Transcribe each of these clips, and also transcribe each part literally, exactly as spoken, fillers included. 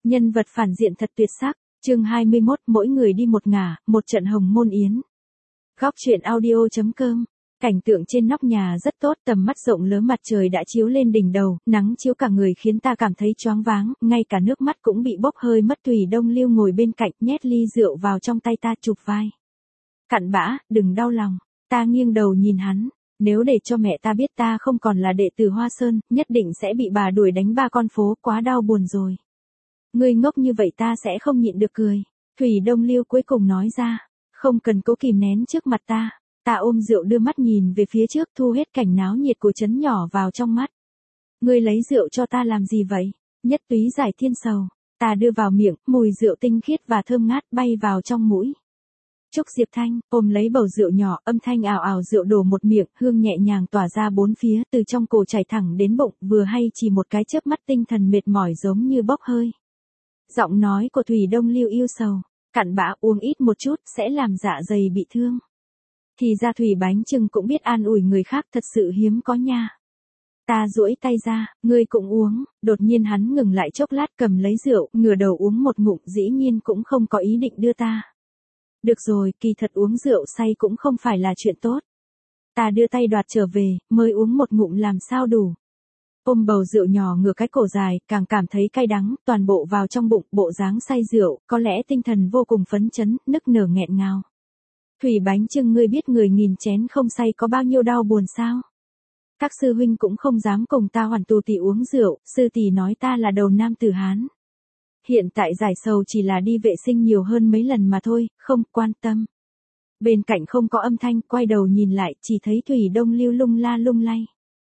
Nhân vật phản diện thật tuyệt sắc, chương hai mươi mốt, mỗi người đi một ngả, một trận hồng môn yến. Góc truyện audio chấm com. Cảnh tượng trên nóc nhà rất tốt, tầm mắt rộng lớn, mặt trời đã chiếu lên đỉnh đầu, nắng chiếu cả người khiến ta cảm thấy choáng váng, ngay cả nước mắt cũng bị bốc hơi mất. Thủy Đông Lưu ngồi bên cạnh, nhét ly rượu vào trong tay ta, chụp vai. Cặn bã, đừng đau lòng. Ta nghiêng đầu nhìn hắn. Nếu để cho mẹ ta biết ta không còn là đệ tử Hoa Sơn, nhất định sẽ bị bà đuổi đánh ba con phố, quá đau buồn rồi. Ngươi ngốc như vậy ta sẽ không nhịn được cười. Thủy Đông Lưu cuối cùng nói ra, không cần cố kìm nén trước mặt ta. Ta ôm rượu đưa mắt nhìn về phía trước, thu hết cảnh náo nhiệt của trấn nhỏ vào trong mắt. Ngươi lấy rượu cho ta làm gì vậy? Nhất túy giải thiên sầu. Ta đưa vào miệng, mùi rượu tinh khiết và thơm ngát bay vào trong mũi. Trúc Diệp Thanh ôm lấy bầu rượu nhỏ, âm thanh ào ào, rượu đổ một miệng, hương nhẹ nhàng tỏa ra bốn phía, từ trong cổ chảy thẳng đến bụng, vừa hay chỉ một cái chớp mắt tinh thần mệt mỏi giống như bốc hơi. Giọng nói của Thủy Đông Lưu yêu sầu, cặn bã, uống ít một chút sẽ làm dạ dày bị thương. Thì ra Thủy Bánh Chưng cũng biết an ủi người khác, thật sự hiếm có nha. Ta duỗi tay ra, ngươi cũng uống. Đột nhiên hắn ngừng lại chốc lát, cầm lấy rượu, ngửa đầu uống một ngụm, dĩ nhiên cũng không có ý định đưa ta. Được rồi, kỳ thật uống rượu say cũng không phải là chuyện tốt. Ta đưa tay đoạt trở về, mới uống một ngụm làm sao đủ. Ôm bầu rượu nhỏ ngửa cái cổ dài, càng cảm thấy cay đắng, toàn bộ vào trong bụng, bộ dáng say rượu, có lẽ tinh thần vô cùng phấn chấn, nức nở nghẹn ngào. Thủy Bánh Chưng, ngươi biết người nghìn chén không say có bao nhiêu đau buồn sao? Các sư huynh cũng không dám cùng ta hoàn tù tỷ uống rượu, sư tỷ nói ta là đầu nam tử Hán. Hiện tại giải sầu chỉ là đi vệ sinh nhiều hơn mấy lần mà thôi, không quan tâm. Bên cạnh không có âm thanh, quay đầu nhìn lại, chỉ thấy Thủy Đông Lưu lung la lung lay.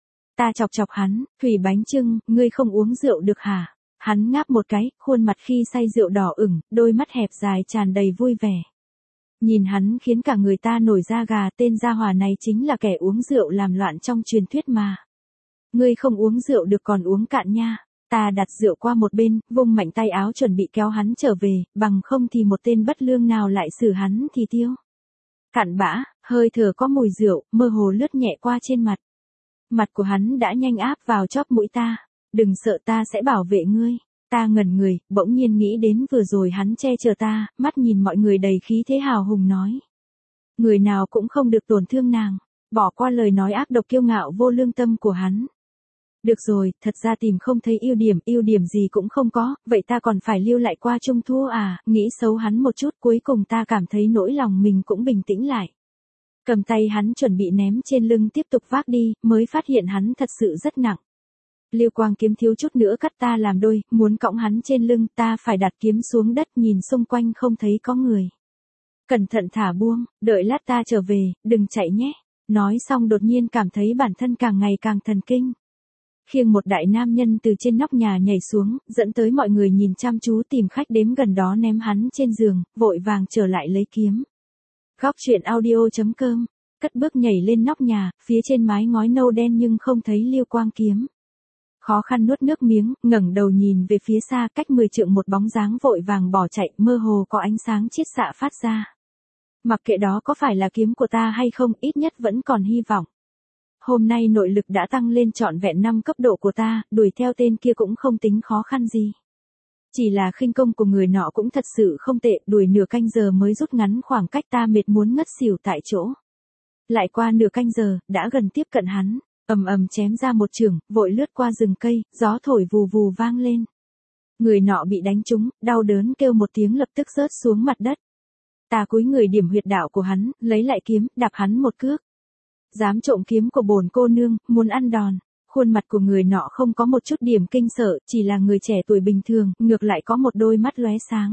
Ta chọc chọc hắn, Thủy Bánh Chưng, ngươi không uống rượu được hả? Hắn ngáp một cái, khuôn mặt khi say rượu đỏ ửng, đôi mắt hẹp dài tràn đầy vui vẻ. Nhìn hắn khiến cả người ta nổi da gà, tên gia hỏa này chính là kẻ uống rượu làm loạn trong truyền thuyết mà. Ngươi không uống rượu được còn uống cạn nha. Ta đặt rượu qua một bên, vung mạnh tay áo chuẩn bị kéo hắn trở về, bằng không thì một tên bất lương nào lại xử hắn thì tiêu. Cặn bã, hơi thở có mùi rượu, mơ hồ lướt nhẹ qua trên mặt. Mặt của hắn đã nhanh áp vào chóp mũi ta. Đừng sợ, ta sẽ bảo vệ ngươi. Ta ngẩn người, bỗng nhiên nghĩ đến vừa rồi hắn che chở ta, mắt nhìn mọi người đầy khí thế hào hùng nói. Người nào cũng không được tổn thương nàng, bỏ qua lời nói ác độc kiêu ngạo vô lương tâm của hắn. Được rồi, thật ra tìm không thấy ưu điểm, ưu điểm gì cũng không có, vậy ta còn phải lưu lại qua trung thu à, nghĩ xấu hắn một chút, cuối cùng ta cảm thấy nỗi lòng mình cũng bình tĩnh lại. Cầm tay hắn chuẩn bị ném trên lưng tiếp tục vác đi, mới phát hiện hắn thật sự rất nặng. Lưu quang kiếm thiếu chút nữa cắt ta làm đôi, muốn cõng hắn trên lưng, ta phải đặt kiếm xuống đất, nhìn xung quanh không thấy có người. Cẩn thận thả buông, đợi lát ta trở về, đừng chạy nhé. Nói xong đột nhiên cảm thấy bản thân càng ngày càng thần kinh. Khiêng một đại nam nhân từ trên nóc nhà nhảy xuống, dẫn tới mọi người nhìn chăm chú, tìm khách đếm gần đó ném hắn trên giường, vội vàng trở lại lấy kiếm. Góc truyện audio chấm com, cất bước nhảy lên nóc nhà, phía trên mái ngói nâu đen nhưng không thấy Lưu quang kiếm. Khó khăn nuốt nước miếng, ngẩng đầu nhìn về phía xa, cách mười trượng một bóng dáng vội vàng bỏ chạy, mơ hồ có ánh sáng chiết xạ phát ra. Mặc kệ đó có phải là kiếm của ta hay không, ít nhất vẫn còn hy vọng. Hôm nay nội lực đã tăng lên trọn vẹn năm cấp độ của ta, đuổi theo tên kia cũng không tính khó khăn gì. Chỉ là khinh công của người nọ cũng thật sự không tệ, đuổi nửa canh giờ mới rút ngắn khoảng cách, ta mệt muốn ngất xỉu tại chỗ. Lại qua nửa canh giờ, đã gần tiếp cận hắn, ầm ầm chém ra một chưởng, vội lướt qua rừng cây, gió thổi vù vù vang lên. Người nọ bị đánh trúng, đau đớn kêu một tiếng lập tức rớt xuống mặt đất. Ta cúi người điểm huyệt đạo của hắn, lấy lại kiếm, đạp hắn một cước. Dám trộm kiếm của bổn cô nương, muốn ăn đòn. Khuôn mặt của người nọ không có một chút điểm kinh sợ, chỉ là người trẻ tuổi bình thường, ngược lại có một đôi mắt lóe sáng.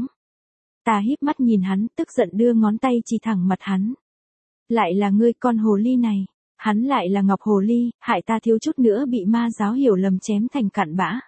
Ta híp mắt nhìn hắn, tức giận đưa ngón tay chỉ thẳng mặt hắn. Lại là ngươi, con hồ ly này. Hắn lại là Ngọc Hồ Ly, hại ta thiếu chút nữa bị ma giáo hiểu lầm chém thành cặn bã.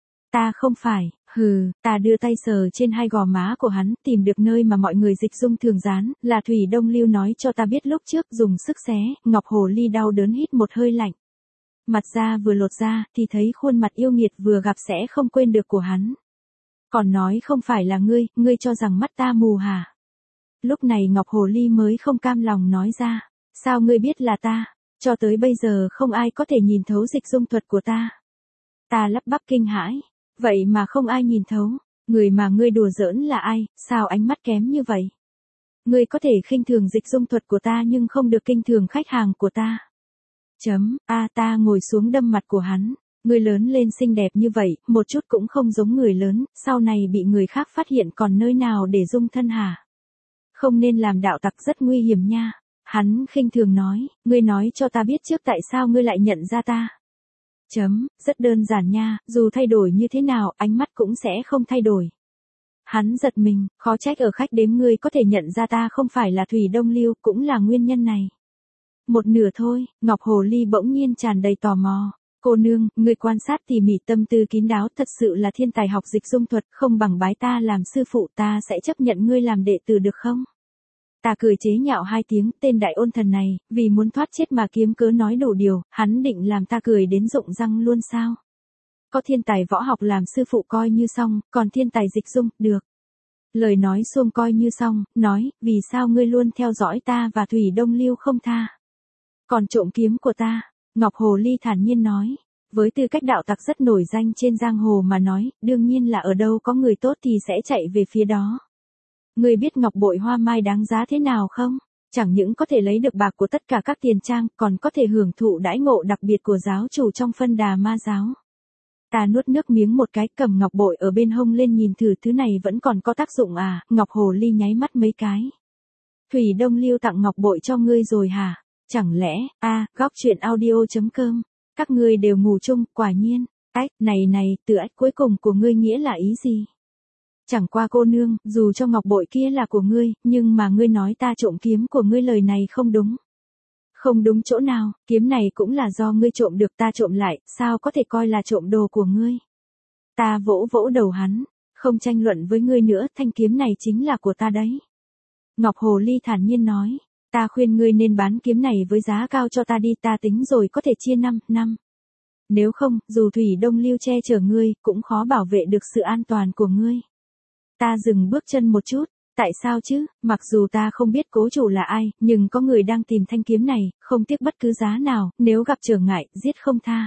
Ta không phải, hừ, ta đưa tay sờ trên hai gò má của hắn, tìm được nơi mà mọi người dịch dung thường dán, là Thủy Đông Lưu nói cho ta biết lúc trước dùng sức xé, Ngọc Hồ Ly đau đớn hít một hơi lạnh. Mặt da vừa lột ra, thì thấy khuôn mặt yêu nghiệt vừa gặp sẽ không quên được của hắn. Còn nói không phải là ngươi, ngươi cho rằng mắt ta mù hả? Lúc này Ngọc Hồ Ly mới không cam lòng nói ra, sao ngươi biết là ta? Cho tới bây giờ không ai có thể nhìn thấu dịch dung thuật của ta. Ta lắp bắp kinh hãi, vậy mà không ai nhìn thấu. Người mà ngươi đùa giỡn là ai, sao ánh mắt kém như vậy? Ngươi có thể khinh thường dịch dung thuật của ta nhưng không được khinh thường khách hàng của ta. Chấm, a ta ngồi xuống đâm mặt của hắn. Ngươi lớn lên xinh đẹp như vậy, một chút cũng không giống người lớn, sau này bị người khác phát hiện còn nơi nào để dung thân hả? Không nên làm đạo tặc, rất nguy hiểm nha. Hắn khinh thường nói, ngươi nói cho ta biết trước tại sao ngươi lại nhận ra ta. Chấm, rất đơn giản nha, dù thay đổi như thế nào, ánh mắt cũng sẽ không thay đổi. Hắn giật mình, khó trách ở khách đếm ngươi có thể nhận ra ta không phải là Thủy Đông Lưu, cũng là nguyên nhân này. Một nửa thôi, Ngọc Hồ Ly bỗng nhiên tràn đầy tò mò. Cô nương, ngươi quan sát tỉ mỉ, tâm tư kín đáo, thật sự là thiên tài học dịch dung thuật, không bằng bái ta làm sư phụ, ta sẽ chấp nhận ngươi làm đệ tử được không? Ta cười chế nhạo hai tiếng, tên đại ôn thần này, vì muốn thoát chết mà kiếm cớ nói đủ điều, hắn định làm ta cười đến rụng răng luôn sao? Có thiên tài võ học làm sư phụ coi như xong, còn thiên tài dịch dung, được. Lời nói xuông coi như xong, nói, vì sao ngươi luôn theo dõi ta và Thủy Đông Lưu không tha? Còn trộm kiếm của ta, Ngọc Hồ Ly thản nhiên nói. Với tư cách đạo tặc rất nổi danh trên giang hồ mà nói, đương nhiên là ở đâu có người tốt thì sẽ chạy về phía đó. Ngươi biết ngọc bội hoa mai đáng giá thế nào không? Chẳng những có thể lấy được bạc của tất cả các tiền trang, còn có thể hưởng thụ đãi ngộ đặc biệt của giáo chủ trong phân đà ma giáo. Ta nuốt nước miếng một cái, cầm ngọc bội ở bên hông lên nhìn thử, thứ này vẫn còn có tác dụng à? Ngọc Hồ Ly nháy mắt mấy cái. Thủy Đông Lưu tặng ngọc bội cho ngươi rồi hả? Chẳng lẽ, a, góc truyện audio chấm com, các ngươi đều ngủ chung, quả nhiên. Ách, này này, từ ách cuối cùng của ngươi nghĩa là ý gì? Chẳng qua cô nương, dù cho ngọc bội kia là của ngươi, nhưng mà ngươi nói ta trộm kiếm của ngươi, lời này không đúng. Không đúng chỗ nào, kiếm này cũng là do ngươi trộm được, ta trộm lại, sao có thể coi là trộm đồ của ngươi? Ta vỗ vỗ đầu hắn, không tranh luận với ngươi nữa, thanh kiếm này chính là của ta đấy. Ngọc Hồ Ly thản nhiên nói, ta khuyên ngươi nên bán kiếm này với giá cao cho ta đi, ta tính rồi có thể chia năm, năm. Nếu không, dù Thủy Đông Lưu che chở ngươi, cũng khó bảo vệ được sự an toàn của ngươi. Ta dừng bước chân một chút, tại sao chứ, mặc dù ta không biết cố chủ là ai, nhưng có người đang tìm thanh kiếm này, không tiếc bất cứ giá nào, nếu gặp trở ngại, giết không tha.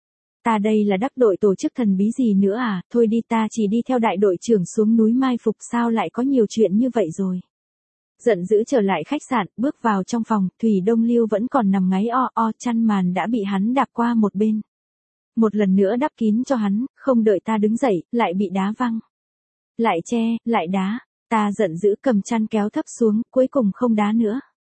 Ta đây là đắc đội tổ chức thần bí gì nữa à, thôi đi, ta chỉ đi theo đại đội trưởng xuống núi mai phục, sao lại có nhiều chuyện như vậy rồi. Giận dữ trở lại khách sạn, bước vào trong phòng, Thủy Đông Lưu vẫn còn nằm ngáy o o, chăn màn đã bị hắn đạp qua một bên. Một lần nữa đắp kín cho hắn, không đợi ta đứng dậy, lại bị đá văng. Lại che, lại đá, ta giận dữ cầm chăn kéo thấp xuống, cuối cùng không đá nữa.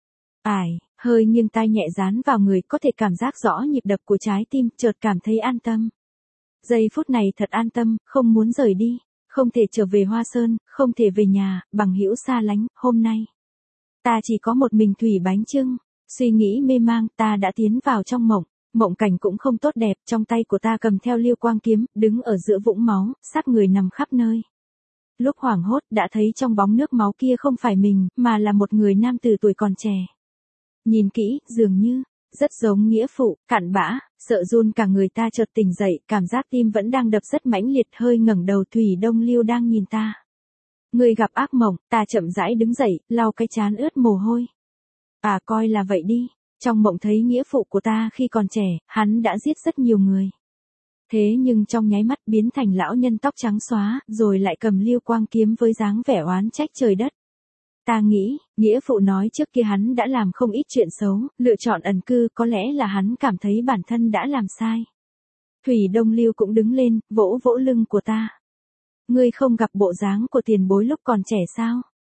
Ải, hơi nghiêng tai nhẹ dán vào người, có thể cảm giác rõ nhịp đập của trái tim, chợt cảm thấy an tâm. Giây phút này thật an tâm, không muốn rời đi, không thể trở về Hoa Sơn, không thể về nhà, bằng hữu xa lánh, hôm nay. Ta chỉ có một mình Thủy Bánh Chưng, suy nghĩ mê mang, ta đã tiến vào trong mộng. Mộng cảnh cũng không tốt đẹp, trong tay của ta cầm theo Liêu Quang kiếm, đứng ở giữa vũng máu, xác người nằm khắp nơi. Lúc hoảng hốt đã thấy trong bóng nước máu kia không phải mình, mà là một người nam tử tuổi còn trẻ. Nhìn kỹ, dường như, rất giống nghĩa phụ, cặn bã, sợ run cả người, ta chợt tỉnh dậy, cảm giác tim vẫn đang đập rất mãnh liệt, hơi ngẩng đầu, Thủy Đông Lưu đang nhìn ta. Người gặp ác mộng, ta chậm rãi đứng dậy, lau cái trán ướt mồ hôi. À coi là vậy đi. Trong mộng thấy nghĩa phụ của ta khi còn trẻ, hắn đã giết rất nhiều người. Thế nhưng trong nháy mắt biến thành lão nhân tóc trắng xóa, rồi lại cầm Liêu Quang kiếm với dáng vẻ oán trách trời đất. Ta nghĩ, nghĩa phụ nói trước kia hắn đã làm không ít chuyện xấu, lựa chọn ẩn cư, có lẽ là hắn cảm thấy bản thân đã làm sai. Thủy Đông Lưu cũng đứng lên, vỗ vỗ lưng của ta. Ngươi không gặp bộ dáng của tiền bối lúc còn trẻ sao?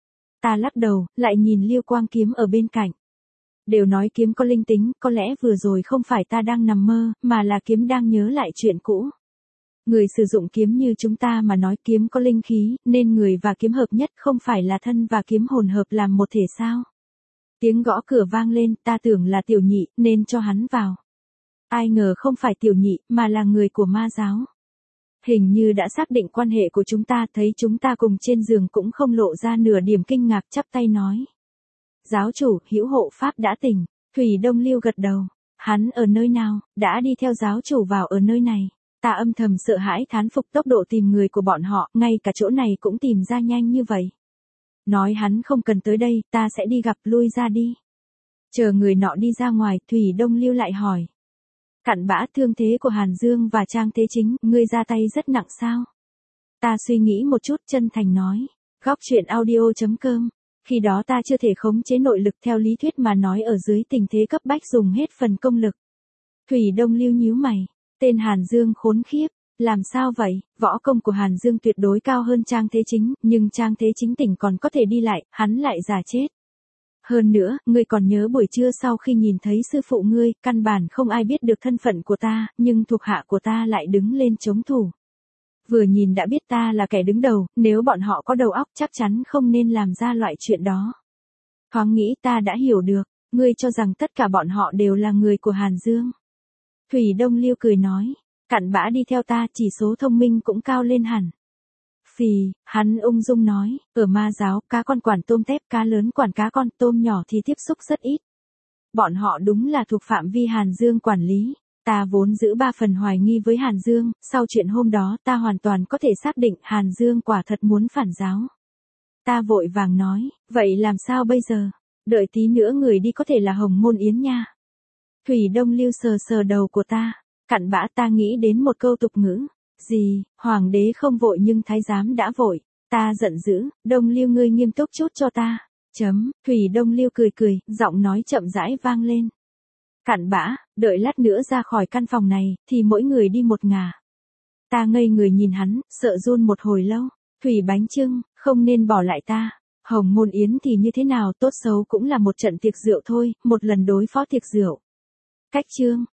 Ta lắc đầu, lại nhìn Liêu Quang kiếm ở bên cạnh. Đều nói kiếm có linh tính, có lẽ vừa rồi không phải ta đang nằm mơ, mà là kiếm đang nhớ lại chuyện cũ. Người sử dụng kiếm như chúng ta mà nói kiếm có linh khí, nên người và kiếm hợp nhất, không phải là thân và kiếm hồn hợp làm một thể sao? Tiếng gõ cửa vang lên, ta tưởng là Tiểu Nhị, nên cho hắn vào. Ai ngờ không phải Tiểu Nhị, mà là người của ma giáo. Hình như đã xác định quan hệ của chúng ta, thấy chúng ta cùng trên giường cũng không lộ ra nửa điểm kinh ngạc, chắp tay nói. Giáo chủ, hữu hộ pháp đã tỉnh. Thủy Đông Lưu gật đầu. Hắn ở nơi nào, đã đi theo giáo chủ vào ở nơi này. Ta âm thầm sợ hãi thán phục tốc độ tìm người của bọn họ, ngay cả chỗ này cũng tìm ra nhanh như vậy. Nói hắn không cần tới đây, ta sẽ đi gặp, lui ra đi. Chờ người nọ đi ra ngoài, Thủy Đông Lưu lại hỏi. Cặn bã, thương thế của Hàn Dương và Trang Thế Chính, ngươi ra tay rất nặng sao? Ta suy nghĩ một chút chân thành nói. Góc chuyện audio chấm com. Khi đó ta chưa thể khống chế nội lực theo lý thuyết mà nói ở dưới tình thế cấp bách dùng hết phần công lực. Thủy Đông Lưu nhíu mày. Tên Hàn Dương khốn khiếp. Làm sao vậy? Võ công của Hàn Dương tuyệt đối cao hơn Trang Thế Chính, nhưng Trang Thế Chính tỉnh còn có thể đi lại, hắn lại già chết. Hơn nữa, ngươi còn nhớ buổi trưa sau khi nhìn thấy sư phụ ngươi, căn bản không ai biết được thân phận của ta, nhưng thuộc hạ của ta lại đứng lên chống thủ. Vừa nhìn đã biết ta là kẻ đứng đầu, nếu bọn họ có đầu óc chắc chắn không nên làm ra loại chuyện đó. Thoáng nghĩ ta đã hiểu được, ngươi cho rằng tất cả bọn họ đều là người của Hàn Dương. Thủy Đông Liêu cười nói, cặn bã đi theo ta chỉ số thông minh cũng cao lên hẳn. Phì, hắn ung dung nói, ở ma giáo, cá con quản tôm tép, cá lớn quản cá con, tôm nhỏ thì tiếp xúc rất ít. Bọn họ đúng là thuộc phạm vi Hàn Dương quản lý. Ta vốn giữ ba phần hoài nghi với Hàn Dương, sau chuyện hôm đó ta hoàn toàn có thể xác định Hàn Dương quả thật muốn phản giáo. Ta vội vàng nói, vậy làm sao bây giờ? Đợi tí nữa người đi có thể là Hồng Môn Yến nha. Thủy Đông Lưu sờ sờ đầu của ta, cặn bã ta nghĩ đến một câu tục ngữ. Gì, hoàng đế không vội nhưng thái giám đã vội. Ta giận dữ, Đông Lưu ngươi nghiêm túc chút cho ta. Chấm, Thủy Đông Lưu cười cười, giọng nói chậm rãi vang lên. Cặn bã, đợi lát nữa ra khỏi căn phòng này, thì mỗi người đi một ngả. Ta ngây người nhìn hắn, sợ run một hồi lâu. Thủy Bánh Chưng, không nên bỏ lại ta. Hồng Môn Yến thì như thế nào tốt xấu cũng là một trận tiệc rượu thôi, một lần đối phó tiệc rượu. Cách chương.